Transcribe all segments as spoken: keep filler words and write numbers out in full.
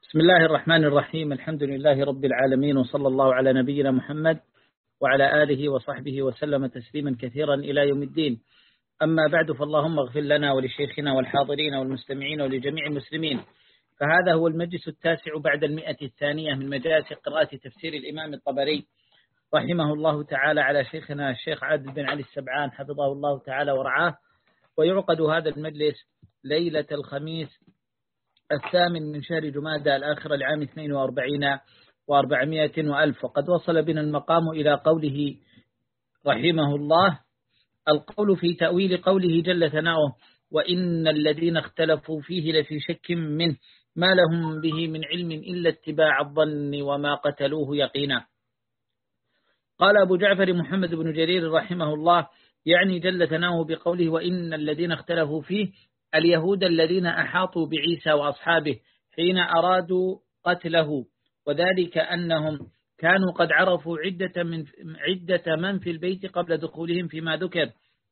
بسم الله الرحمن الرحيم. الحمد لله رب العالمين، وصلى الله على نبينا محمد وعلى آله وصحبه وسلم تسليما كثيرا إلى يوم الدين. أما بعد، فاللهم اغفر لنا ولشيخنا والحاضرين والمستمعين ولجميع المسلمين. فهذا هو المجلس التاسع بعد المئة الثانية من مجالس قراءة تفسير الإمام الطبري رحمه الله تعالى على شيخنا الشيخ عادل بن علي السبعان حفظه الله تعالى ورعاه. ويعقد هذا المجلس ليلة الخميس الثامن من شهر جمادى الآخر لعام اثنين وأربعين وأربعمائة وألف. وقد وصل بنا المقام إلى قوله رحمه الله: القول في تأويل قوله جل ثناؤه: وإن الذين اختلفوا فيه لفي شك منه ما لهم به من علم إلا اتباع الظن وما قتلوه يقينا. قال أبو جعفر محمد بن جرير رحمه الله: يعني جل ثناؤه بقوله وإن الذين اختلفوا فيه اليهود الذين أحاطوا بعيسى وأصحابه حين أرادوا قتله، وذلك أنهم كانوا قد عرفوا عدة من, عدة من في البيت قبل دخولهم فيما ذكر،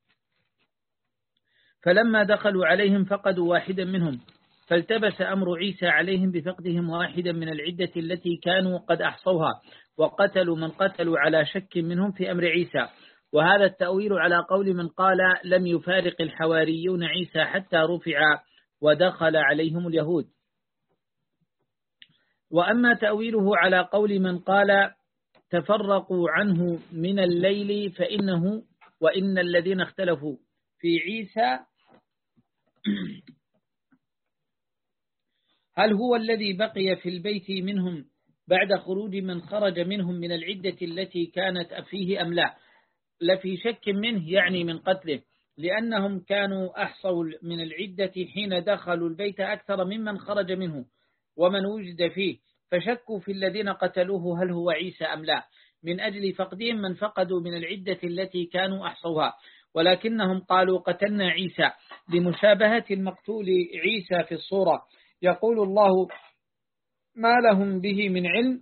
فلما دخلوا عليهم فقدوا واحدا منهم، فالتبس أمر عيسى عليهم بفقدهم واحدا من العدة التي كانوا قد أحصوها، وقتلوا من قتلوا على شك منهم في أمر عيسى. وهذا التأويل على قول من قال لم يفارق الحواريون عيسى حتى رفع ودخل عليهم اليهود. وأما تأويله على قول من قال تفرقوا عنه من الليل فإنه وإن الذين اختلفوا في عيسى هل هو الذي بقي في البيت منهم بعد خروج من خرج منهم من العدة التي كانت فيه أم لا؟ لفي شك منه يعني من قتله، لأنهم كانوا أحصوا من العدة حين دخلوا البيت أكثر ممن خرج منه ومن وجد فيه، فشكوا في الذين قتلوه هل هو عيسى أم لا، من أجل فقدهم من فقدوا من العدة التي كانوا أحصوها. ولكنهم قالوا قتلنا عيسى لمشابهة المقتول عيسى في الصورة. يقول الله ما لهم به من علم،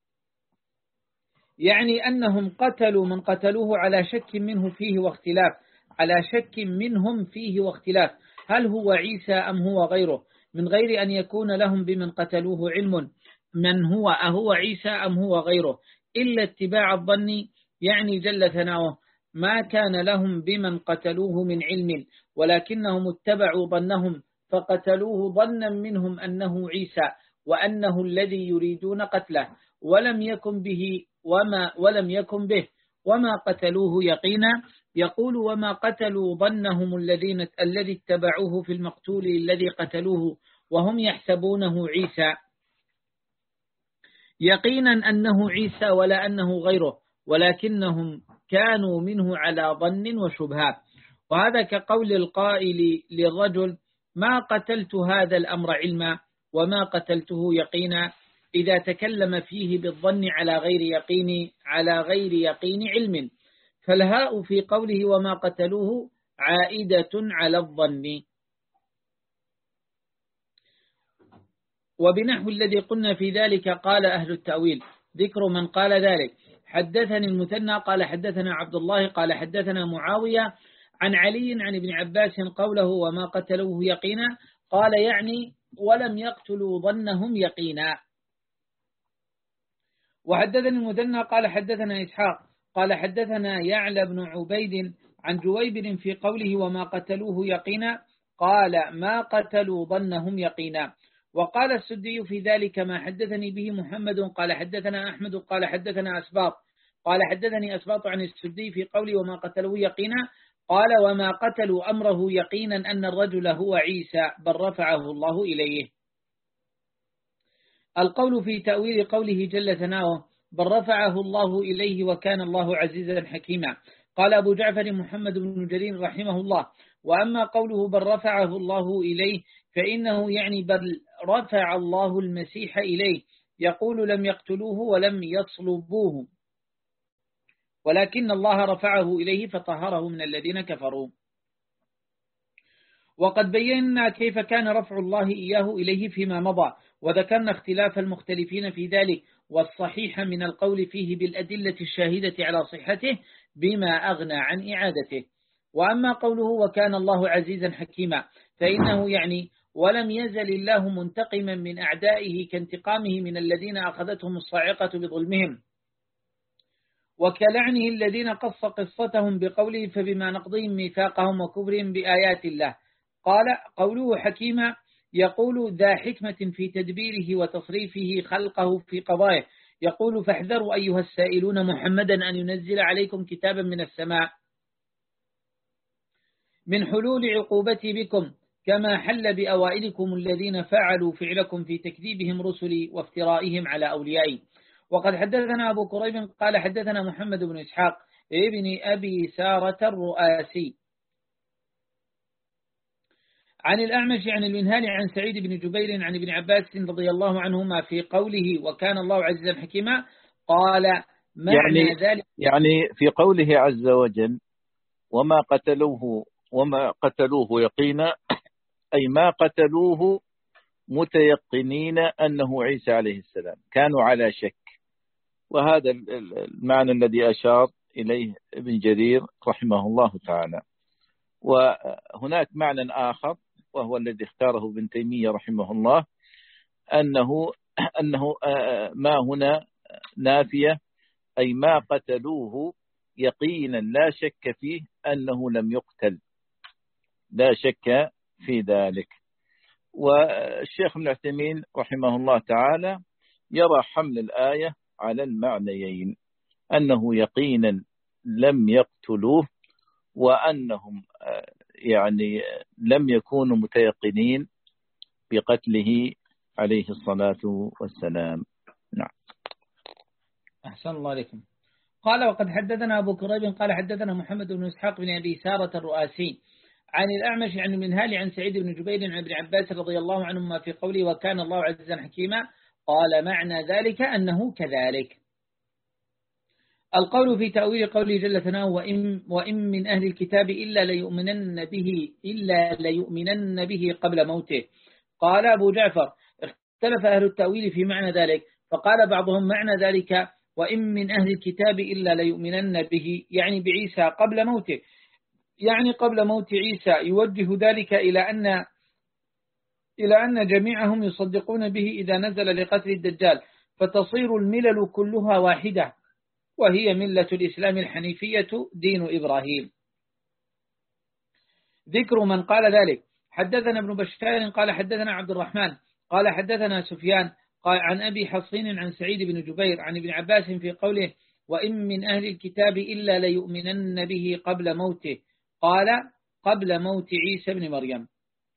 يعني أنهم قتلوا من قتلوه على شك منه فيه واختلاف على شك منهم فيه واختلاف هل هو عيسى أم هو غيره، من غير أن يكون لهم بمن قتلوه علم من هو أهو عيسى أم هو غيره، إلا اتباع الظن، يعني جل ثناؤه ما كان لهم بمن قتلوه من علم، ولكنهم اتبعوا ظنهم فقتلوه ظنا منهم أنه عيسى وأنه الذي يريدون قتله، ولم يكن به وما ولم يكن به وما قتلوه يقينا. يقول وما قتلوا ظنهم الذين الذي اتبعوه في المقتول الذي قتلوه وهم يحسبونه عيسى يقينا أنه عيسى ولا أنه غيره، ولكنهم كانوا منه على ظن وشبهات. وهذا كقول القائل للرجل ما قتلت هذا الأمر علما وما قتلته يقينا، إذا تكلم فيه بالظن على غير يقين على غير يقين علم، فالهاء في قوله وما قتلوه عائدة على الظن. وبنحو الذي قلنا في ذلك قال أهل التأويل ذكر من قال ذلك: حدثني المثنى قال حدثنا عبد الله قال حدثنا معاوية عن علي عن ابن عباس قوله وما قتلوه يقينا، قال يعني ولم يقتلوا ظنهم يقينا. وحدثني المثنى قال حدثنا إسحاق قال حدثنا يعلى بن عبيد عن جويبر في قوله وما قتلوه يقينا، قال ما قتلوا ظنهم يقينا. وقال السدي في ذلك ما حدثني به محمد قال حدثنا أحمد قال حدثنا أسباط قال حدثني أسباط عن السدي في قوله وما قتلوه يقينا، قال وما قتلوا أمره يقينا أن الرجل هو عيسى بل رفعه الله إليه. القول في تأويل قوله جل ثناؤه بل رفعه الله إليه وكان الله عزيزا حكيما. قال أبو جعفر محمد بن جرير رحمه الله: وأما قوله بل رفعه الله إليه فإنه يعني بل رفع الله المسيح إليه، يقول لم يقتلوه ولم يصلبوه، ولكن الله رفعه إليه فطهره من الذين كفروا. وقد بينا كيف كان رفع الله إياه إليه فيما مضى، وذكرنا اختلاف المختلفين في ذلك، والصحيح من القول فيه بالأدلة الشاهدة على صحته بما أغنى عن إعادته. وأما قوله وكان الله عزيزا حكيما فإنه يعني ولم يزل الله منتقما من أعدائه كانتقامه من الذين أخذتهم الصاعقة بظلمهم، وكلعنه الذين قص قصتهم بقوله فبما نقضهم ميثاقهم وكفرهم بآيات الله. قال قوله حكيما يقول ذا حكمة في تدبيره وتصريفه خلقه في قضائه، يقول فاحذروا أيها السائلون محمدا أن ينزل عليكم كتابا من السماء من حلول عقوبتي بكم كما حل بأوائلكم الذين فعلوا فعلكم في تكذيبهم رسلي وافترائهم على أوليائي. وقد حدثنا أبو كريب قال حدثنا محمد بن إسحاق ابن أبي سارة الرؤاسي عن الأعمش عن المنهال عن سعيد بن جبير عن ابن عباس رضي الله عنهما في قوله وكان الله عزيزا حكيما قال معنى يعني ذلك يعني في قوله عز وجل وما قتلوه وما قتلوه يقينا، أي ما قتلوه متيقنين أنه عيسى عليه السلام، كانوا على شك. وهذا المعنى الذي أشار إليه ابن جرير رحمه الله تعالى. وهناك معنى آخر وهو الذي اختاره ابن تيمية رحمه الله، أنه أنه ما هنا نافية، أي ما قتلوه يقينا لا شك فيه أنه لم يقتل، لا شك في ذلك. والشيخ ابن عثيمين رحمه الله تعالى يرى حمل الآية على المعنيين، أنه يقينا لم يقتلوه، وأنهم يعني لم يكونوا متيقنين بقتله عليه الصلاة والسلام. نعم. أحسن الله عليكم. قال وقد حدثنا أبو كريب قال حدثنا محمد بن إسحاق بن أبي سارة الرؤاسي عن الأعمش عن المنهال عن سعيد بن جبير عن ابن عباس رضي الله عنهما في قوله وكان الله عزيزا حكيما قال معنى ذلك أنه كذلك. القول في تأويل قوله جل ثناؤه وإن, وإن من أهل الكتاب إلا ليؤمنن به إلا ليؤمنن به قبل موته. قال أبو جعفر اختلف أهل التأويل في معنى ذلك، فقال بعضهم معنى ذلك وإن من أهل الكتاب إلا ليؤمنن به يعني بعيسى قبل موته، يعني قبل موت عيسى، يوجه ذلك إلى أن إلى أن جميعهم يصدقون به إذا نزل لقتل الدجال، فتصير الملل كلها واحدة وهي ملة الإسلام الحنيفية دين إبراهيم. ذكر من قال ذلك حدثنا ابن بشار قال حدثنا عبد الرحمن قال حدثنا سفيان قال عن أبي حصين عن سعيد بن جبير عن ابن عباس في قوله وإن من أهل الكتاب إلا ليؤمنن به قبل موته، قال قبل موت عيسى بن مريم.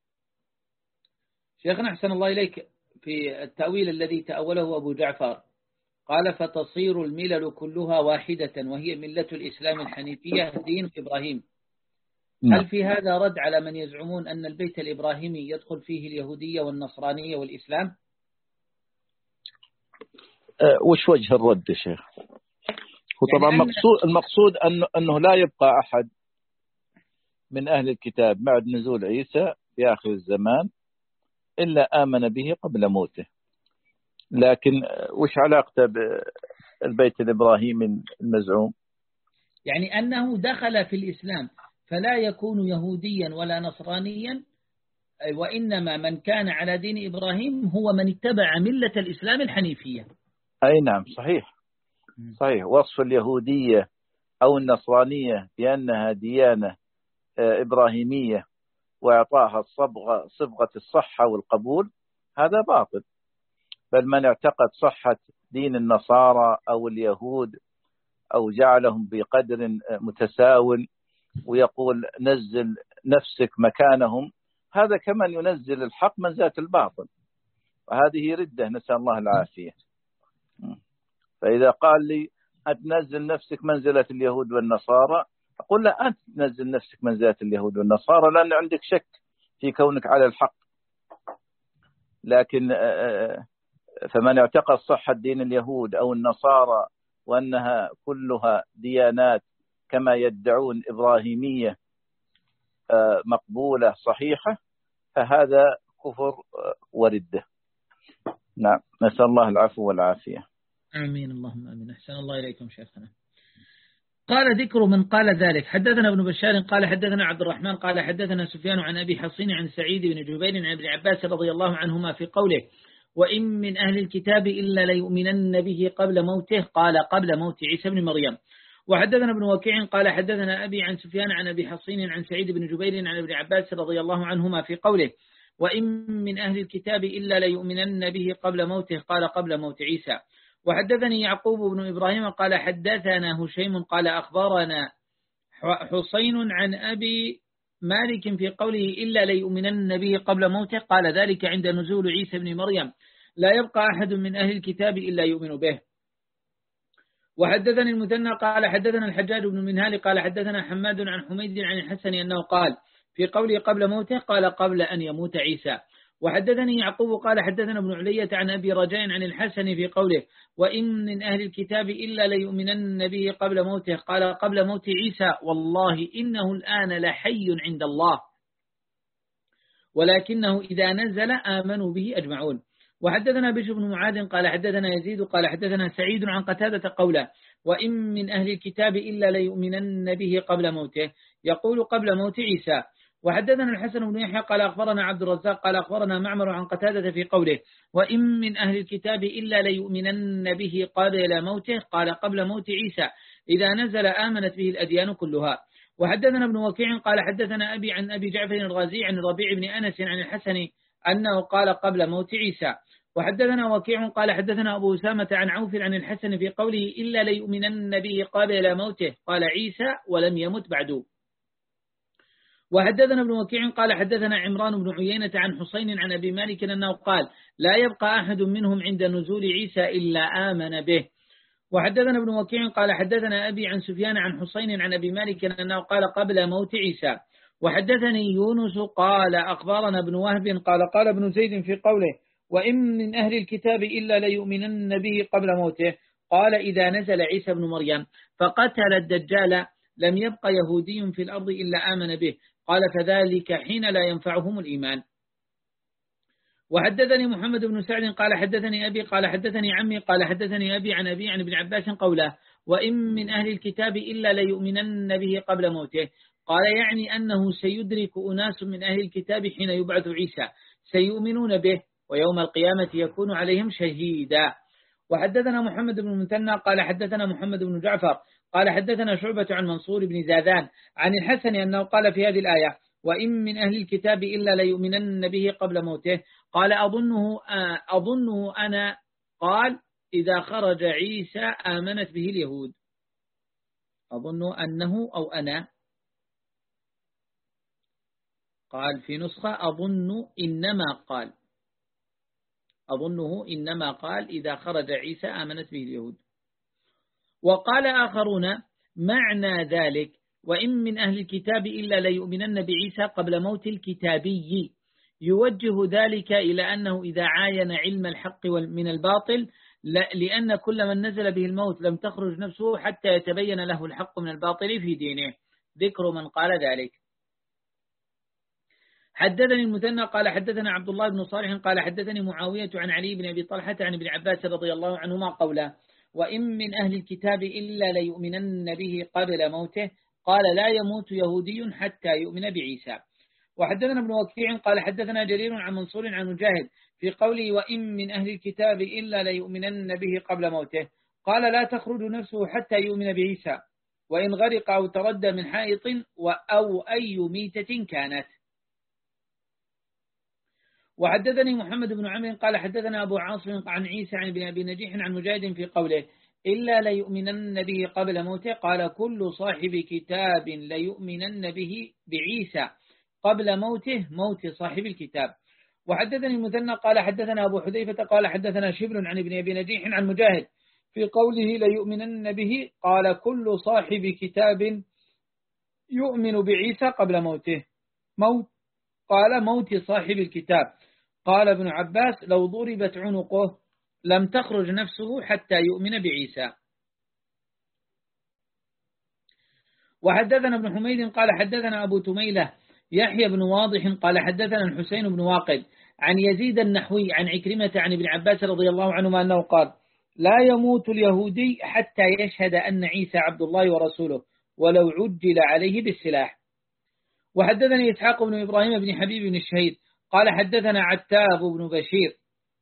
شيخنا أحسن الله إليك في التأويل الذي تأوله أبو جعفر قال فتصير الملل كلها واحدة وهي ملة الإسلام الحنيفية دين إبراهيم. هل في هذا رد على من يزعمون أن البيت الإبراهيمي يدخل فيه اليهودية والنصرانية والإسلام؟ أه وش وجه الرد يا شيخ؟ هو طبعا يعني مقصود المقصود أنه, أنه لا يبقى أحد من أهل الكتاب بعد نزول عيسى في آخر الزمان إلا آمن به قبل موته. لكن وش علاقته بالبيت الإبراهيمي المزعوم؟ يعني أنه دخل في الإسلام فلا يكون يهوديا ولا نصرانيا، وإنما من كان على دين إبراهيم هو من اتبع ملة الإسلام الحنيفية. أي نعم صحيح صحيح. وصف اليهودية أو النصرانية بأنها ديانة إبراهيمية وإعطاها الصبغة صبغة الصحة والقبول هذا باطل، بل من اعتقد صحة دين النصارى أو اليهود أو جعلهم بقدر متساوٍ ويقول نزل نفسك مكانهم، هذا كمن ينزل الحق منزلة الباطل، وهذه ردة نسأل الله العافية. فإذا قال لي أتنزل نفسك منزلة اليهود والنصارى، أقول لا أنت تنزل نفسك منزلة اليهود والنصارى لأن عندك شك في كونك على الحق. لكن فمن اعتقد صحة دين اليهود أو النصارى وأنها كلها ديانات كما يدعون إبراهيمية مقبولة صحيحة، فهذا كفر وردة. نعم نسأل الله العفو والعافية. آمين اللهم آمين. أحسن الله إليكم شيخنا. قال ذكر من قال ذلك. حدثنا ابن بشار قال حدثنا عبد الرحمن قال حدثنا سفيان عن أبي حصين عن سعيد بن جبير عن ابن عباس رضي الله عنهما في قوله وإن من أهل الكتاب إلا ليؤمنن به قبل موته قال قبل موت عيسى بن مريم. وحدثنا ابن وكيع قال حدثنا أبي عن سفيان عن أبي حصين عن سعيد بن جبير عن ابن عباس رضي الله عنهما في قوله وإن من أهل الكتاب إلا ليؤمنن به قبل موته قال قبل موت عيسى. وحدثني يعقوب بن إبراهيم قال حدثنا هشيم قال أخبرنا حسين عن أبي مالك في قوله إلا ليؤمنن به قبل موته قال ذلك عند نزول عيسى بن مريم لا يبقى أحد من أهل الكتاب إلا يؤمن به. وحدثني المثنى قال حدثنا الحجاج بن منهال قال حدثنا حماد عن حميد عن الحسن أنه قال في قوله قبل موته قال قبل أن يموت عيسى. وحدثني يعقوب قال حدثنا ابن علية عن أبي رجاء عن الحسن في قوله وإن من أهل الكتاب إلا ليؤمنن به قبل موته قال قبل موت عيسى والله إنه الآن لحي عند الله ولكنه إذا نزل آمنوا به أجمعون. وحدثنا بشر بن معاذ قال حدثنا يزيد قال حدثنا سعيد عن قتادة قوله وإن من أهل الكتاب إلا ليؤمنن به قبل موته يقول قبل موت عيسى. وحدثنا الحسن بن يحيى قال أخبرنا عبد الرزاق قال أخبرنا معمر عن قتادة في قوله وإن من أهل الكتاب إلا ليؤمنن به قبل موته قال قبل موت عيسى إذا نزل آمنت به الأديان كلها. وحدثنا ابن وكيع قال حدثنا أبي عن أبي جعفر الغازي عن ربيع بن أنس عن الحسن أنه قال قبل موت عيسى. وحدثنا وكيع قال حدثنا أبو أسامة عن عوف عن الحسن في قوله إلا ليؤمنن به قبل موته قال عيسى ولم يمت بعد. وحدثنا ابن وكيع قال حدثنا عمران بن عيينة عن حسين عن أبي مالك أنه قال لا يبقى أحد منهم عند نزول عيسى إلا آمن به. وحدثنا ابن وكيع قال حدثنا أبي عن سفيان عن حسين عن أبي مالك أنه قال قبل موت عيسى. وحدثني يونس قال أخبرنا ابن وهب قال قال ابن زيد في قوله وإن من أهل الكتاب إلا ليؤمنن به قبل موته قال إذا نزل عيسى بن مريم فقتل الدجال لم يبقى يهودي في الأرض إلا آمن به قال فذلك حين لا ينفعهم الإيمان. وحدثني محمد بن سعد قال حدثني أبي قال حدثني عمي قال حدثني أبي عن أبي عن ابن عباس قوله وإن من أهل الكتاب إلا ليؤمنن به قبل موته قال يعني أنه سيدرك أناس من أهل الكتاب حين يبعث عيسى سيؤمنون به ويوم القيامة يكون عليهم شهيدا. وحدثنا محمد بن المثنى قال حدثنا محمد بن جعفر قال حدثنا شعبة عن منصور بن زادان عن الحسن أنه قال في هذه الآية وإن من أهل الكتاب إلا ليؤمنن به قبل موته قال أظنه أظنه أنا قال إذا خرج عيسى آمنت به اليهود. أظن أنه أو أنا قال في نسخة أظن إنما قال أظنه إنما قال إذا خرج عيسى آمنت به اليهود. وقال آخرون معنى ذلك وإن من أهل الكتاب إلا ليؤمنن بعيسى قبل موت الكتابي يوجه ذلك إلى أنه إذا عاين علم الحق من الباطل لأن كل من نزل به الموت لم تخرج نفسه حتى يتبين له الحق من الباطل في دينه. ذكر من قال ذلك. حدثني المثنى قال حدثنا عبد الله بن صالح قال حدثني معاوية عن علي بن أبي طلحة عن ابن عباس رضي الله عنهما قوله وإن من أهل الكتاب إلا ليؤمنن به قبل موته قال لا يموت يهودي حتى يؤمن بعيسى. وحدثنا ابن وكيع قال حدثنا جرير عن منصور عن مجاهد في قوله وإن من أهل الكتاب إلا ليؤمنن به قبل موته قال لا تخرج نفسه حتى يؤمن بعيسى وإن غرق أو تردى من حائط أو أي ميتة كانت. وحدثني محمد بن عمرو قال حدثنا أبو عاصم عن عيسى عن ابن أبي نجيح عن مجاهد في قوله إلا ليؤمنن به قبل موته قال كل صاحب كتاب ليؤمنن به بعيسى قبل موته موت صاحب الكتاب. وحدثني المثنى قال حدثنا أبو حذيفة قال حدثنا شبل عن ابن أبي نجيح عن مجاهد في قوله ليؤمنن به قال كل صاحب كتاب يؤمن بعيسى قبل موته موت قال موت صاحب الكتاب. قال ابن عباس لو ضربت عنقه لم تخرج نفسه حتى يؤمن بعيسى. وحدثنا ابن حميد قال حدثنا أبو تميلة يحيى بن واضح قال حدثنا الحسين بن واقد عن يزيد النحوي عن عكرمة عن ابن عباس رضي الله عنهما أنه قال لا يموت اليهودي حتى يشهد أن عيسى عبد الله ورسوله ولو عجل عليه بالسلاح. وحدثني إسحاق بن إبراهيم بن حبيب بن الشهيد قال حدثنا عتاب بن بشير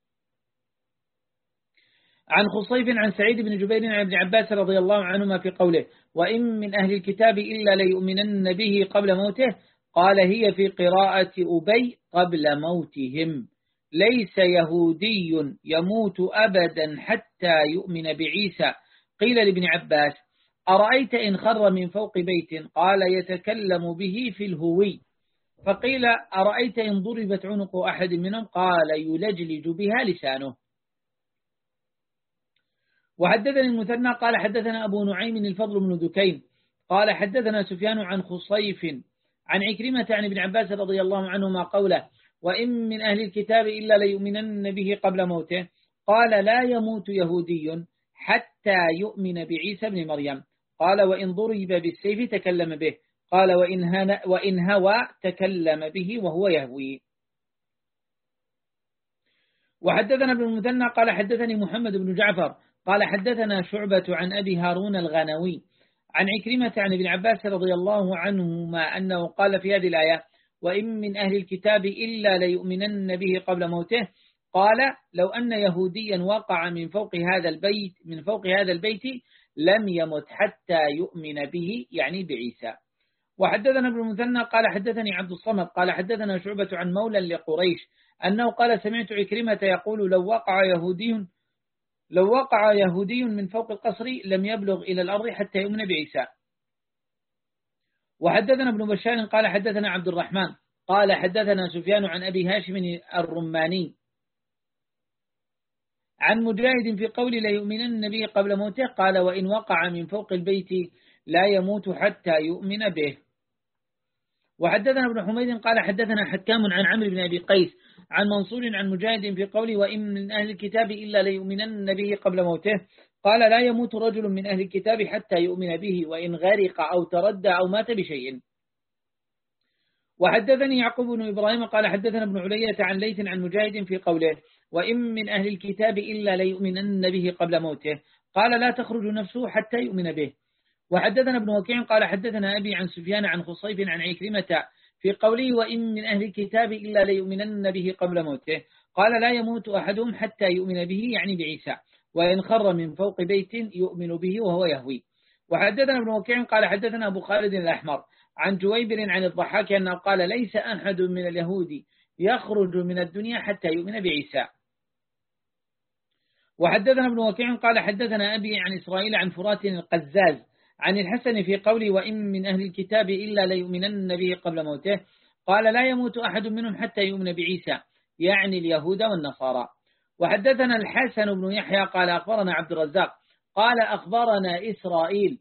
عن خصيف عن سعيد بن جبير عن ابن عباس رضي الله عنهما في قوله وإن من أهل الكتاب إلا ليؤمنن به قبل موته قال هي في قراءة أبي قبل موتهم ليس يهودي يموت أبدا حتى يؤمن بعيسى. قيل لابن عباس أرأيت إن خر من فوق بيت قال يتكلم به في الهوي. فقيل أرأيت إن ضربت عنق أحد منهم قال يلجلج بها لسانه. وحدثني المثنى قال حدثنا أبو نعيم الفضل بن دكين قال حدثنا سفيان عن خصيف عن عكرمة عن ابن عباس رضي الله عنهما قوله وإن من أهل الكتاب إلا ليؤمنن به قبل موته قال لا يموت يهودي حتى يؤمن بعيسى بن مريم. قال وإن ضرب بالسيف تكلم به. قال وإن, وإن هوى تكلم به وهو يهوي. وحدثنا ابن المثنى قال حدثني محمد بن جعفر قال حدثنا شعبة عن أبي هارون الغنوي عن عكرمة عن ابن عباس رضي الله عنهما أنه قال في هذه الآية وإن من أهل الكتاب إلا ليؤمنن به قبل موته قال لو أن يهوديا وقع من فوق هذا البيت من فوق هذا البيت لم يمت حتى يؤمن به يعني بعيسى. وحدثنا ابن المثنى قال حدثني عبد الصمد قال حدثنا شعبة عن مولى لقريش أنه قال سمعت عكرمة يقول لو وقع يهودي لو وقع يهودي من فوق القصر لم يبلغ إلى الأرض حتى يؤمن بعيسى. وحدثنا ابن بشار قال حدثنا عبد الرحمن قال حدثنا سفيان عن أبي هاشم الرماني عن مجاهد في قول لا يؤمنن به قبل موته قال وإن وقع من فوق البيت لا يموت حتى يؤمن به. وحدثنا ابن حميد قال حدثنا حكام عن عمرو بن أبي قيس عن منصور عن مجاهد في قوله وإن من أهل الكتاب إلا ليؤمنن به قبل موته قال لا يموت رجل من أهل الكتاب حتى يؤمن به وإن غرق أو تردى أو مات بشيء. وحدثني يعقوب بن إبراهيم قال حدثنا ابن علية عن ليث عن مجاهد في قوله وإن من أهل الكتاب إلا ليؤمنن به قبل موته قال لا تخرج نفسه حتى يؤمن به. وحدثنا ابن وكيع قال حدثنا أبي عن سفيان عن خصيف عن عكرمة في قوله وإن من أهل الكتاب إلا ليؤمنن به قبل موته قال لا يموت أحدهم حتى يؤمن به يعني بعيسى وإن خر من فوق بيت يؤمن به وهو يهوي. وحدثنا ابن وكيع قال حدثنا أبو خالد الأحمر عن جويبر عن الضحاك أنه قال ليس أحد من اليهود يخرج من الدنيا حتى يؤمن بعيسى. وحدثنا ابن وكيع قال حدثنا أبي عن إسرائيل عن فرات القزاز عن الحسن في قوله وإن من أهل الكتاب إلا ليؤمنن به قبل موته قال لا يموت أحد منهم حتى يؤمن بعيسى يعني اليهود والنصارى. وحدثنا الحسن بن يحيى قال أخبرنا عبد الرزاق قال أخبرنا إسرائيل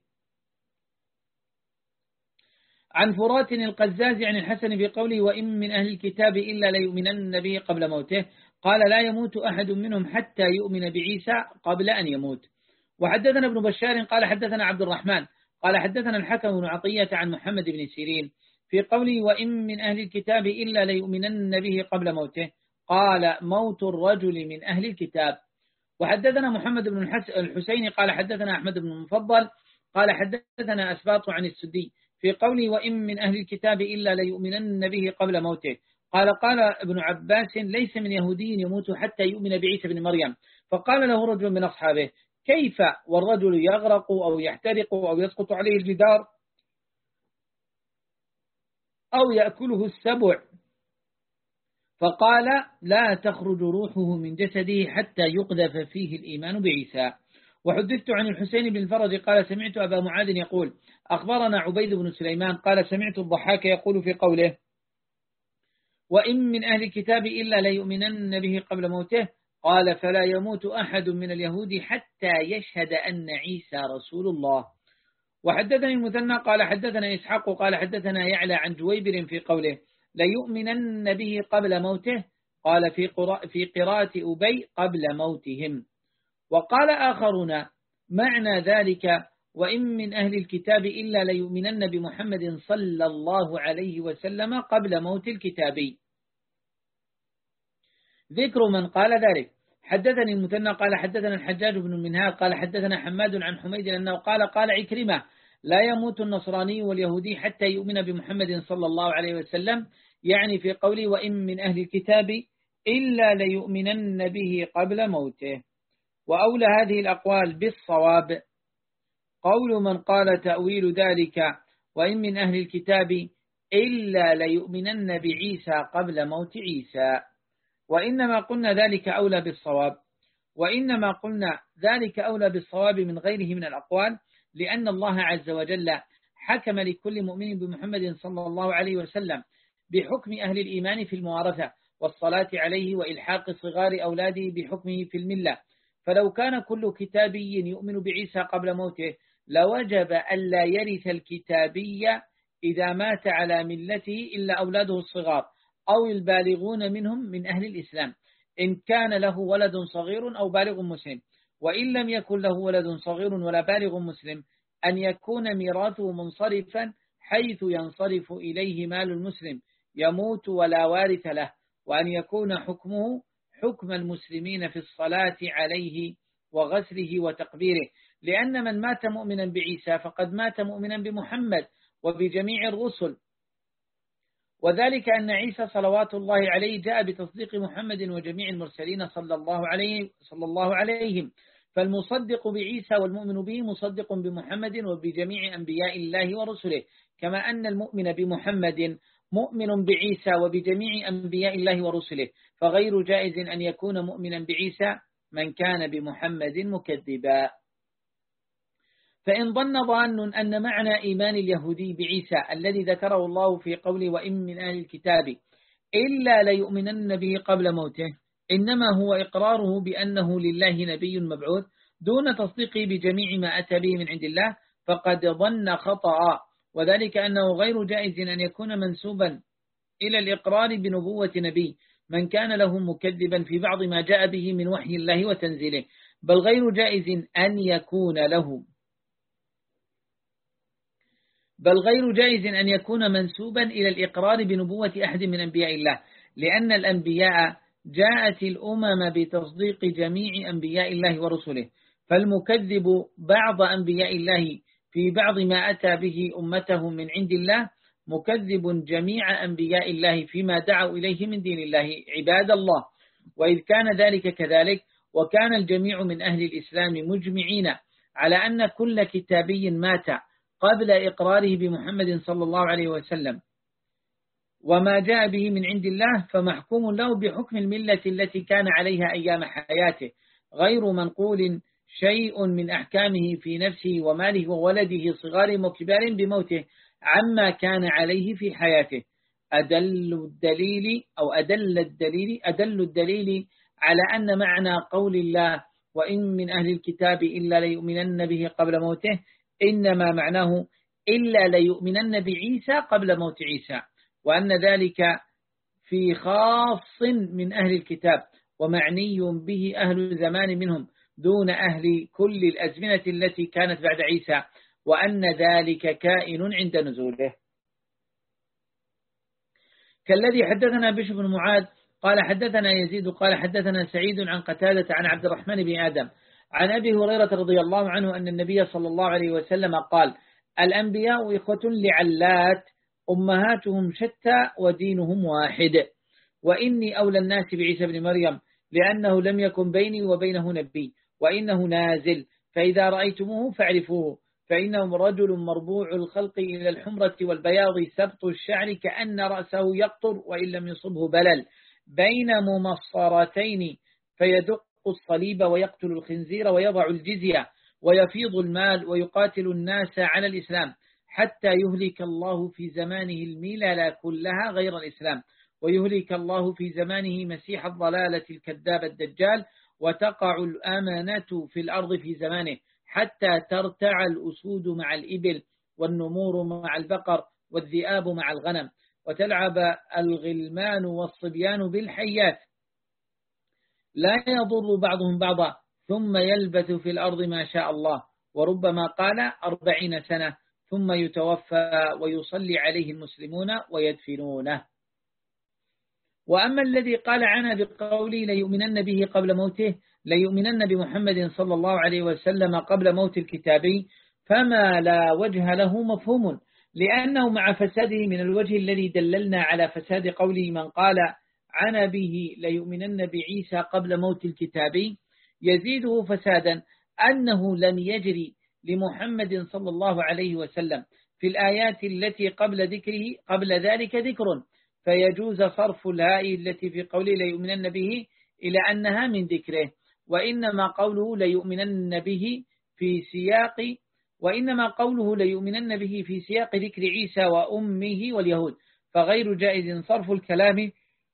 عن فرات القزاز عن الحسن في قوله وإن من أهل الكتاب إلا ليؤمنن به قبل موته قال لا يموت أحد منهم حتى يؤمن بعيسى قبل أن يموت. وحدثنا ابن بشار قال حدثنا عبد الرحمن قال حدثنا الحكم بن عطية عن محمد بن سيرين في قوله وإن من أهل الكتاب إلا ليؤمنن به قبل موته قال موت الرجل من أهل الكتاب. وحدثنا محمد بن الحسين قال حدثنا أحمد بن المفضل قال حدثنا أسباط عن السدي في قوله وإن من أهل الكتاب إلا ليؤمنن به قبل موته قال قال ابن عباس ليس من يهودي يموت حتى يؤمن بعيسى بن مريم. فقال له رجل من أصحابه كيف والرجل يغرق أو يحترق أو يسقط عليه الجدار أو يأكله السبع. فقال لا تخرج روحه من جسده حتى يقذف فيه الإيمان بعيسى. وحدثت عن الحسين بن الفرج قال سمعت أبا معاذ يقول أخبرنا عبيد بن سليمان قال سمعت الضحاك يقول في قوله وإن من أهل الكتاب إلا ليؤمنن به قبل موته قال فلا يموت أحد من اليهود حتى يشهد أن عيسى رسول الله. وحدثني المثنى قال حدثنا إسحاق قال حدثنا يعلى عن جويبر في قوله ليؤمنن به قبل موته قال في قراءة في قراءة أبي قبل موتهم. وقال آخرون معنى ذلك وإن من أهل الكتاب إلا ليؤمنن بمحمد صلى الله عليه وسلم قبل موت الكتابي. ذكر من قال ذلك حدثني المثنى قال حدثنا الحجاج بن المنهال قال حدثنا حماد عن حميد أنه قال قال عكرمة لا يموت النصراني واليهودي حتى يؤمن بمحمد صلى الله عليه وسلم، يعني في قوله وإن من أهل الكتاب إلا ليؤمنن به قبل موته. وأولى هذه الأقوال بالصواب قول من قال تأويل ذلك وإن من أهل الكتاب إلا ليؤمنن بعيسى قبل موت عيسى، وإنما قلنا ذلك أولى بالصواب وإنما قلنا ذلك أولى بالصواب من غيره من الأقوال، لأن الله عز وجل حكم لكل مؤمن بمحمد صلى الله عليه وسلم بحكم أهل الإيمان في الموارثة والصلاة عليه وإلحاق صغار أولاده بحكمه في الملة. فلو كان كل كتابي يؤمن بعيسى قبل موته لوجب ألا يرث الكتابي إذا مات على ملته إلا أولاده الصغار أو البالغون منهم من أهل الإسلام إن كان له ولد صغير أو بالغ مسلم، وإن لم يكن له ولد صغير ولا بالغ مسلم أن يكون ميراثه منصرفا حيث ينصرف إليه مال المسلم يموت ولا وارث له، وأن يكون حكمه حكم المسلمين في الصلاة عليه وغسله وتقبيره، لأن من مات مؤمنا بعيسى فقد مات مؤمنا بمحمد وبجميع الرسل، وذلك أن عيسى صلوات الله عليه جاء بتصديق محمد وجميع المرسلين صلى الله عليه صلى الله عليهم، فالمصدق بعيسى والمؤمن به مصدق بمحمد وبجميع أنبياء الله ورسله، كما أن المؤمن بمحمد مؤمن بعيسى وبجميع أنبياء الله ورسله، فغير جائز أن يكون مؤمنا بعيسى من كان بمحمد مكذبا. فإن ظن ظان أن معنى إيمان اليهودي بعيسى الذي ذكره الله في قوله وإن من أهل الكتاب إلا ليؤمنن به قبل موته إنما هو إقراره بأنه لله نبي مبعوث دون تصديقه بجميع ما أتى به من عند الله، فقد ظن خطأ، وذلك أنه غير جائز أن يكون منسوبا إلى الإقرار بنبوة نبي من كان له مكذبا في بعض ما جاء به من وحي الله وتنزيله، بل غير جائز أن يكون له بل غير جائز أن يكون منسوبا إلى الإقرار بنبوة أحد من أنبياء الله، لأن الأنبياء جاءت الأمم بتصديق جميع أنبياء الله ورسله، فالمكذب بعض أنبياء الله في بعض ما أتى به أمته من عند الله مكذب جميع أنبياء الله فيما دعوا إليه من دين الله عباد الله. وإذ كان ذلك كذلك وكان الجميع من أهل الإسلام مجمعين على أن كل كتابي مات قبل إقراره بمحمد صلى الله عليه وسلم وما جاء به من عند الله فمحكوم له بحكم الملة التي كان عليها أيام حياته، غير منقول شيء من أحكامه في نفسه وماله وولده صغار وكبار بموته عما كان عليه في حياته. أدل الدليل أو أدل الدليل أدل الدليل على أن معنى قول الله وإن من أهل الكتاب إلا ليؤمنن به قبل موته إنما معناه إلا ليؤمنن بعيسى قبل موت عيسى، وأن ذلك في خاص من أهل الكتاب ومعني به أهل الزمان منهم دون أهل كل الأزمنة التي كانت بعد عيسى، وأن ذلك كائن عند نزوله. كالذي حدثنا بشر بن معاذ قال حدثنا يزيد قال حدثنا سعيد عن قتادة عن عبد الرحمن بن آدم عن أبي هريرة رضي الله عنه أن النبي صلى الله عليه وسلم قال الأنبياء إخوة لعلات أمهاتهم شتى ودينهم واحد، وإني أولى الناس بعيسى بن مريم لأنه لم يكن بيني وبينه نبي وإنه نازل، فإذا رأيتموه فاعرفوه، فإنه رجل مربوع الخلق إلى الحمرة والبياض سبط الشعر كأن رأسه يقطر وإن لم يصبه بلل بين ممصرتين، فيدق الصليب ويقتل الخنزير ويضع الجزية ويفيض المال ويقاتل الناس على الإسلام حتى يهلك الله في زمانه الملل كلها غير الإسلام، ويهلك الله في زمانه مسيح الضلالة الكذاب الدجال، وتقع الأمانة في الأرض في زمانه حتى ترتع الأسود مع الإبل والنمور مع البقر والذئاب مع الغنم، وتلعب الغلمان والصبيان بالحيات لا يضر بعضهم بعضا، ثم يلبث في الأرض ما شاء الله، وربما قال أربعين سنة ثم يتوفى ويصلي عليه المسلمون ويدفنونه. وأما الذي قال عنا بقوله ليؤمنن به قبل موته ليؤمنن بمحمد صلى الله عليه وسلم قبل موت الكتابي فما لا وجه له مفهوم، لأنه مع فساده من الوجه الذي دللنا على فساد قوله من قال عنا به ليؤمنن بعيسى قبل موت الكتابي يزيده فسادا أنه لم يجري لمحمد صلى الله عليه وسلم في الآيات التي قبل ذكره قبل ذلك ذكر، فيجوز صرف الهاء التي في قوله ليؤمنن به إلى أنها من ذكره، وإنما قوله ليؤمنن به في سياق وإنما قوله ليؤمنن به في سياق ذكر عيسى وأمه واليهود، فغير جائز صرف الكلام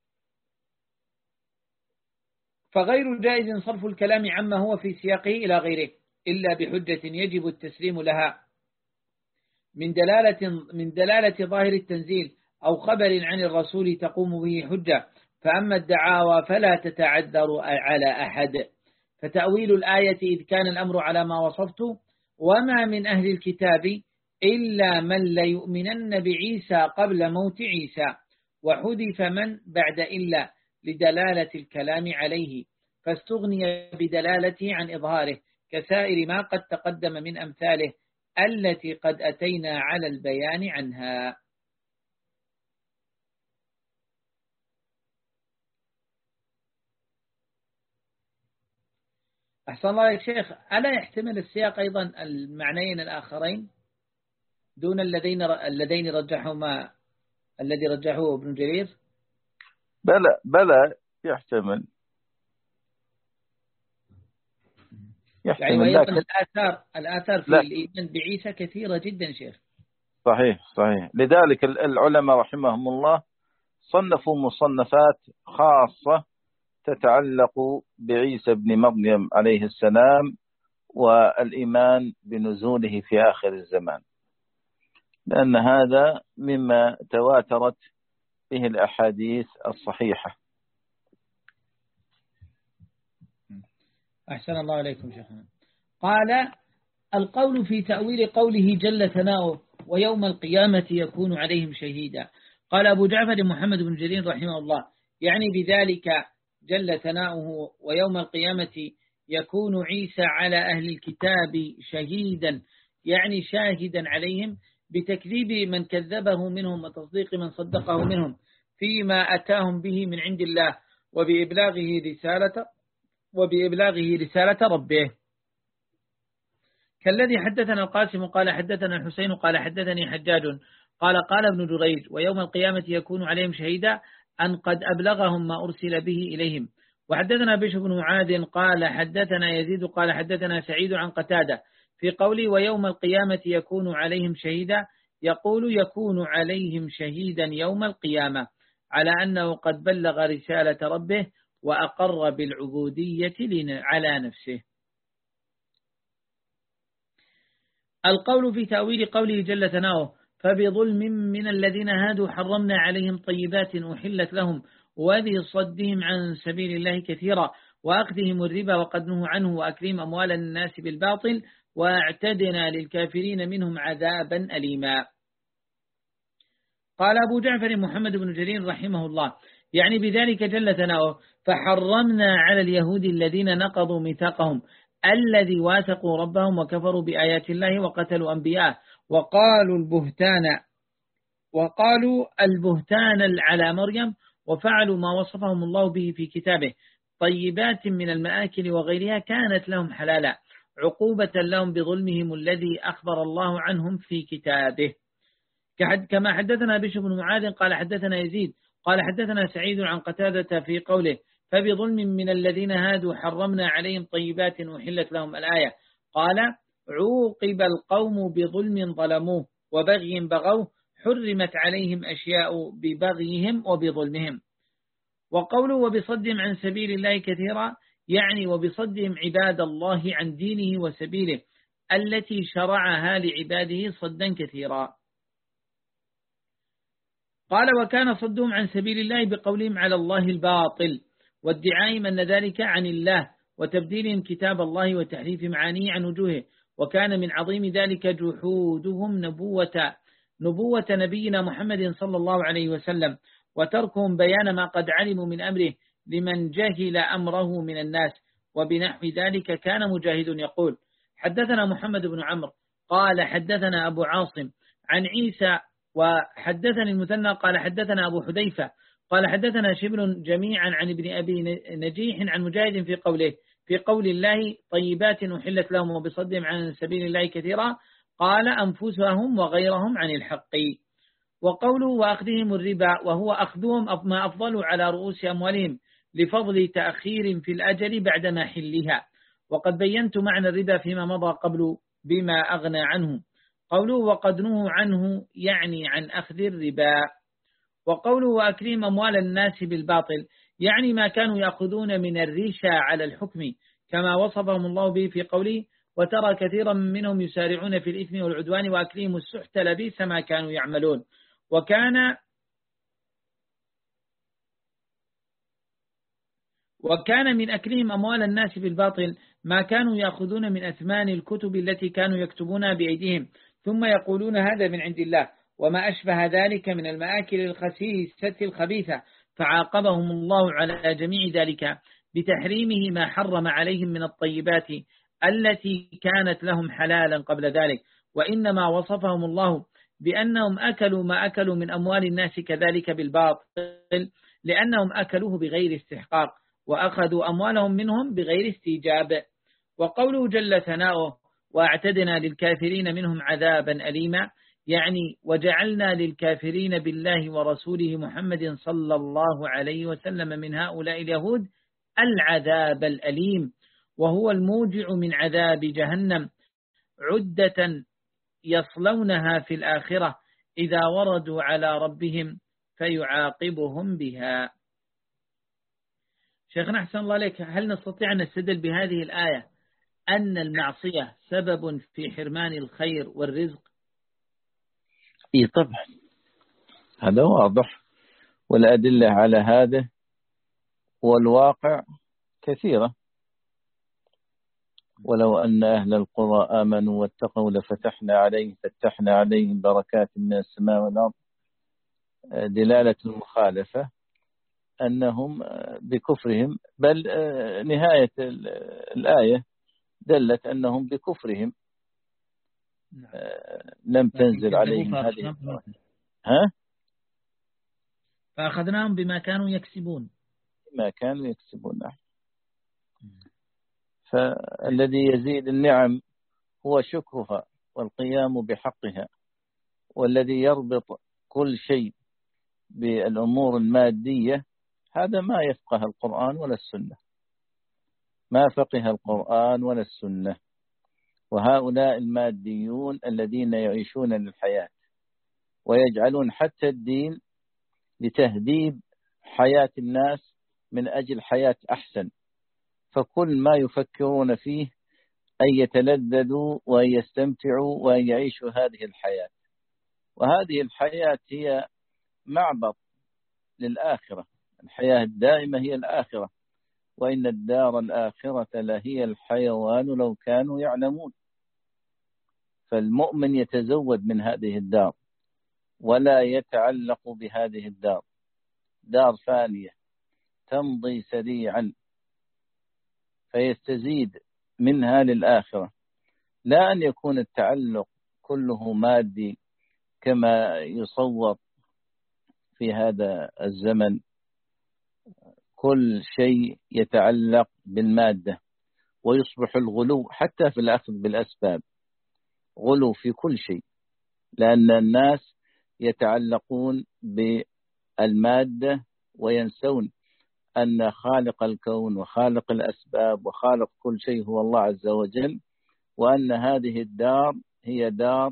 فغير جائز صرف الكلام عما هو في سياقه إلى غيره إلا بحجة يجب التسليم لها من دلالة من دلالة ظاهر التنزيل أو خبر عن الرسول تقوم به حجة، فأما الدعاوى فلا تتعذر على أحد. فتأويل الآية إذ كان الأمر على ما وصفت وما من أهل الكتاب إلا من ليؤمنن بعيسى قبل موت عيسى، وحذف من بعد إلا لدلالة الكلام عليه، فاستغني بدلالته عن إظهاره كسائر ما قد تقدم من أمثاله التي قد أتينا على البيان عنها. أحسن الله يا شيخ، ألا يحتمل السياق أيضا المعنيين الآخرين دون الذين الذين رجحهما الذي رجحه ابن جرير؟ بلى بلى يحتمل يحتمل يعني لكن الآثار الآثار في لا. الإيمان بعيسى كثيرة جدا شيخ. صحيح صحيح، لذلك العلماء رحمهم الله صنفوا مصنفات خاصة تتعلق بعيسى بن مريم عليه السلام والإيمان بنزوله في آخر الزمان، لأن هذا مما تواترت به الأحاديث الصحيحة. أحسن الله عليكم شيخنا. قال القول في تأويل قوله جل ثناؤه ويوم القيامة يكون عليهم شهيدا. قال أبو جعفر محمد بن جرير رحمه الله يعني بذلك جل ثناؤه ويوم القيامة يكون عيسى على أهل الكتاب شهيدا، يعني شاهدا عليهم بتكذيب من كذبه منهم وتصديق من صدقه منهم فيما أتاهم به من عند الله وبإبلاغه رسالة وبإبلاغه رسالة ربه، كالذي حدثنا القاسم قال حدثنا الحسين قال حدثني حجاج قال قال ابن جريج ويوم القيامة يكون عليهم شهيدا أن قد أبلغهم ما أرسل به إليهم. وحدثنا بشر بن معاذ قال حدثنا يزيد قال حدثنا سعيد عن قتادة في قوله ويوم القيامة يكون عليهم شهيدا يقول يكون عليهم شهيدا يوم القيامة على أنه قد بلغ رسالة ربه وأقر بالعبودية على نفسه. القول في تأويل قوله جل ثناؤه فبظلم من الذين هادوا حرمنا عليهم طيبات أحلت لهم وبصدهم عن سبيل الله كثيرا وأخذهم الربا وقد نهوا عنه وأكلهم أموال الناس بالباطل واعتدنا للكافرين منهم عذابا أليما. قال أبو جعفر محمد بن جرير رحمه الله يعني بذلك جل ثناؤه فحرمنا على اليهود الذين نقضوا ميثاقهم الذي واثقوا ربهم وكفروا بآيات الله وقتلوا أنبياءه وقالوا البهتان وقالوا البهتان على مريم وفعلوا ما وصفهم الله به في كتابه طيبات من المآكل وغيرها كانت لهم حلالا عقوبة لهم بظلمهم الذي أخبر الله عنهم في كتابه، كما حدثنا بشر بن معاذ قال حدثنا يزيد قال حدثنا سعيد عن قتادة في قوله فبظلم من الذين هادوا حرمنا عليهم طيبات أحلت لهم الآية. قال عوقب القوم بظلم ظلموه وبغي بغوه حرمت عليهم أشياء ببغيهم وبظلمهم. وقوله وبصدهم عن سبيل الله كثيرا يعني وبصدهم عباد الله عن دينه وسبيله التي شرعها لعباده صدا كثيرا. قال وكان صدهم عن سبيل الله بقولهم على الله الباطل وادعائهم أن ذلك عن الله وتبديلهم كتاب الله وتحريف معانيه عن وجوهه، وكان من عظيم ذلك جحودهم نبوة نبوة نبينا محمد صلى الله عليه وسلم وتركهم بيان ما قد علموا من أمره لمن جهل أمره من الناس. وبنحو ذلك كان مجاهد يقول: حدثنا محمد بن عمرو قال حدثنا أبو عاصم عن عيسى، وحدثني المثنى قال حدثنا أبو حذيفة قال حدثنا شبر جميعا عن ابن أبي نجيح عن مجاهد في قوله في قول الله طيبات أحلت لهم وبصدهم عن سبيل الله كثيرا، قال أنفسهم وغيرهم عن الحق. وقوله وأخذهم الربا وهو أخذهم ما أفضلوا على رؤوس أموالهم لفضل تأخير في الأجل بعد محلها. وقد بينت معنى الربا فيما مضى قبل بما أغنى عنه. قوله وقد نهوا عنه يعني عن أخذ الربا. وقوله وأكلهم أموال الناس بالباطل يعني ما كانوا يأخذون من الرشا على الحكم، كما وصفهم الله به في قوله وترى كثيرا منهم يسارعون في الإثم والعدوان وأكلهم السحت لبئس ما كانوا يعملون. وكان وكان من أكلهم أموال الناس بالباطل ما كانوا يأخذون من أثمان الكتب التي كانوا يكتبونها بأيديهم ثم يقولون هذا من عند الله، وما أشبه ذلك من المآكل الخسيسة الخبيثة، فعاقبهم الله على جميع ذلك بتحريمه ما حرم عليهم من الطيبات التي كانت لهم حلالا قبل ذلك. وإنما وصفهم الله بأنهم أكلوا ما أكلوا من أموال الناس كذلك بالباطل لأنهم أكلوه بغير استحقاق وأخذوا أموالهم منهم بغير استيجاب. وقوله جل ثناؤه وأعتدنا للكافرين منهم عذابا أليما يعني وجعلنا للكافرين بالله ورسوله محمد صلى الله عليه وسلم من هؤلاء اليهود العذاب الأليم، وهو الموجع من عذاب جهنم عدة يصلونها في الآخرة إذا وردوا على ربهم فيعاقبهم بها. شيخنا أحسن الله عليك، هل نستطيع أن نستدل بهذه الآية أن المعصية سبب في حرمان الخير والرزق؟ إيه طبعا، هذا واضح، والأدلة على هذا والواقع كثيرة. ولو أن أهل القرى آمنوا واتقوا لفتحنا عليهم فتحنا عليهم بركات من السماء والأرض. دلالة المخالفة أنهم بكفرهم، بل نهاية الآية دلت أنهم بكفرهم لم تنزل عليهم هذه. ها؟ فأخذناهم بما كانوا يكسبون بما كانوا يكسبون. فالذي يزيد النعم هو شكرها والقيام بحقها، والذي يربط كل شيء بالأمور المادية هذا ما يفقه القرآن ولا السنة، ما فقه القرآن ولا السنة. وهؤلاء الماديون الذين يعيشون للحياة ويجعلون حتى الدين لتهذيب حياة الناس من أجل حياة أحسن، فكل ما يفكرون فيه أن يتلذذوا وأن يستمتعوا وأن يعيشوا هذه الحياة. وهذه الحياة هي معبط للآخرة، الحياة الدائمة هي الآخرة، وإن الدار الآخرة لهي الحيوان لو كانوا يعلمون. فالمؤمن يتزود من هذه الدار ولا يتعلق بهذه الدار، دار فانية تمضي سريعا، فيستزيد منها للآخرة، لا أن يكون التعلق كله مادي كما يصور في هذا الزمن، كل شيء يتعلق بالمادة، ويصبح الغلو حتى في الأخذ بالأسباب، غلو في كل شيء، لأن الناس يتعلقون بالمادة وينسون أن خالق الكون وخالق الأسباب وخالق كل شيء هو الله عز وجل، وأن هذه الدار هي دار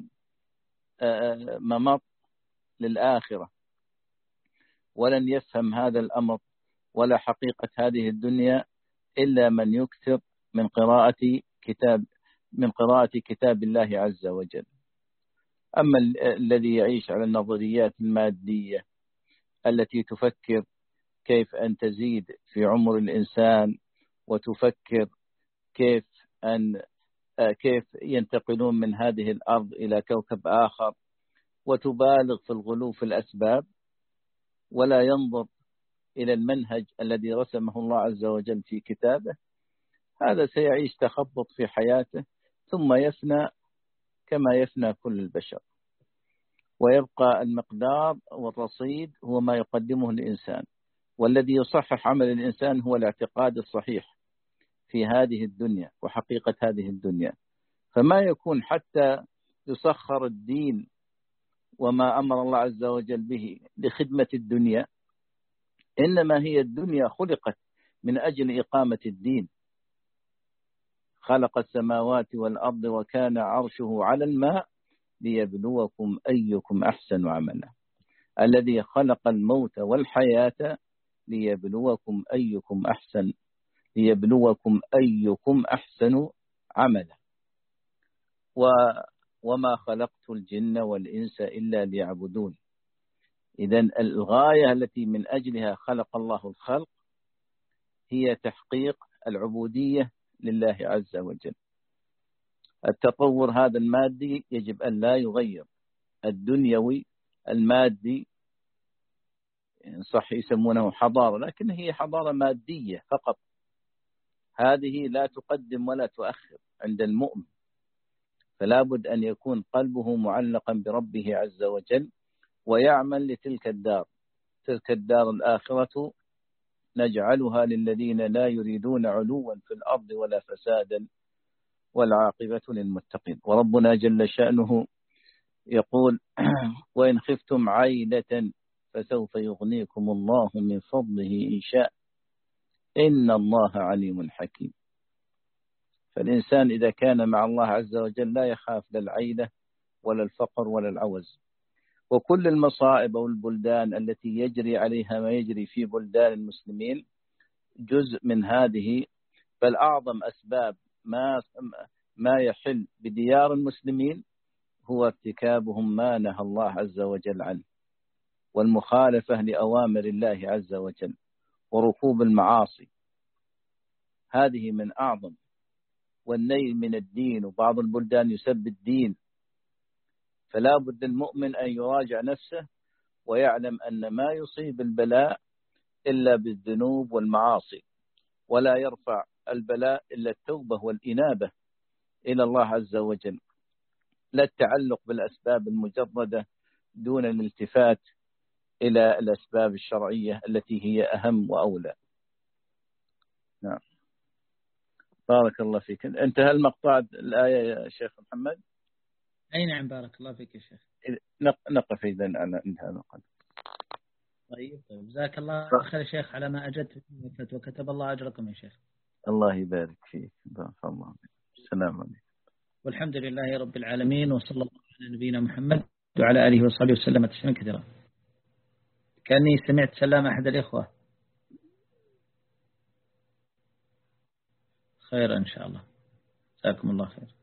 ممط للآخرة. ولن يفهم هذا الأمر ولا حقيقة هذه الدنيا إلا من يكثر من قراءة كتاب من قراءة كتاب الله عز وجل. أما الذي يعيش على النظريات المادية التي تفكر كيف أن تزيد في عمر الإنسان، وتفكر كيف أن كيف ينتقلون من هذه الأرض إلى كوكب آخر، وتبالغ في الغلو في الأسباب، ولا ينظر إلى المنهج الذي رسمه الله عز وجل في كتابه، هذا سيعيش تخبط في حياته ثم يفنى كما يفنى كل البشر، ويبقى المقدار والرصيد هو ما يقدمه الإنسان. والذي يصحح عمل الإنسان هو الاعتقاد الصحيح في هذه الدنيا وحقيقة هذه الدنيا. فما يكون حتى يسخر الدين وما أمر الله عز وجل به لخدمة الدنيا، إنما هي الدنيا خلقت من أجل إقامة الدين. خلق السماوات والأرض وكان عرشه على الماء ليبلوكم أيكم أحسن عملا. الذي خلق الموت والحياة ليبلوكم أيكم أحسن ليبلوكم أيكم أحسن عملا. و وما خلقت الجن والإنس إلا ليعبدون. إذن الغاية التي من أجلها خلق الله الخلق هي تحقيق العبودية لله عز وجل. التطور هذا المادي يجب أن لا يغير. الدنيوي المادي صح يسمونه حضارة، لكن هي حضارة مادية فقط، هذه لا تقدم ولا تؤخر عند المؤمن. فلا بد أن يكون قلبه معلقا بربه عز وجل ويعمل لتلك الدار. تلك الدار الآخرة نجعلها للذين لا يريدون علوا في الأرض ولا فسادا والعاقبة للمتقين. وربنا جل شأنه يقول وإن خفتم عيلة فسوف يغنيكم الله من فضله إن شاء إن الله عليم حكيم. فالإنسان إذا كان مع الله عز وجل لا يخاف لا العيلة ولا الفقر ولا العوز. وكل المصائب والبلدان التي يجري عليها ما يجري في بلدان المسلمين جزء من هذه، بل أعظم أسباب ما ما يحل بديار المسلمين هو ارتكابهم ما نهى الله عز وجل عنه، والمخالفة لأوامر الله عز وجل، وركوب المعاصي. هذه من أعظم، والنيل من الدين، وبعض البلدان يسب الدين. فلا بد المؤمن أن يراجع نفسه ويعلم أن ما يصيب البلاء إلا بالذنوب والمعاصي، ولا يرفع البلاء إلا التوبة والإنابة إلى الله عز وجل، لا التعلق بالأسباب المجردة دون الالتفات إلى الأسباب الشرعية التي هي أهم وأولى. نعم. بارك الله فيك. انتهى المقطع الآية يا شيخ محمد؟ أي نعم، بارك الله فيك يا شيخ. نقف إذا على انتهى المقطع. طيب طيب جزاك الله خير يا شيخ على ما أجدت وكتب الله أجركم يا شيخ. الله يبارك فيك. بارك الله. السلام عليكم. والحمد لله رب العالمين، وصلى الله على نبينا محمد وعلى آله وصحبه وسلم تسليما كثيرا. كأني سمعت سلام أحد الإخوة. خير إن شاء الله. جزاكم الله خير.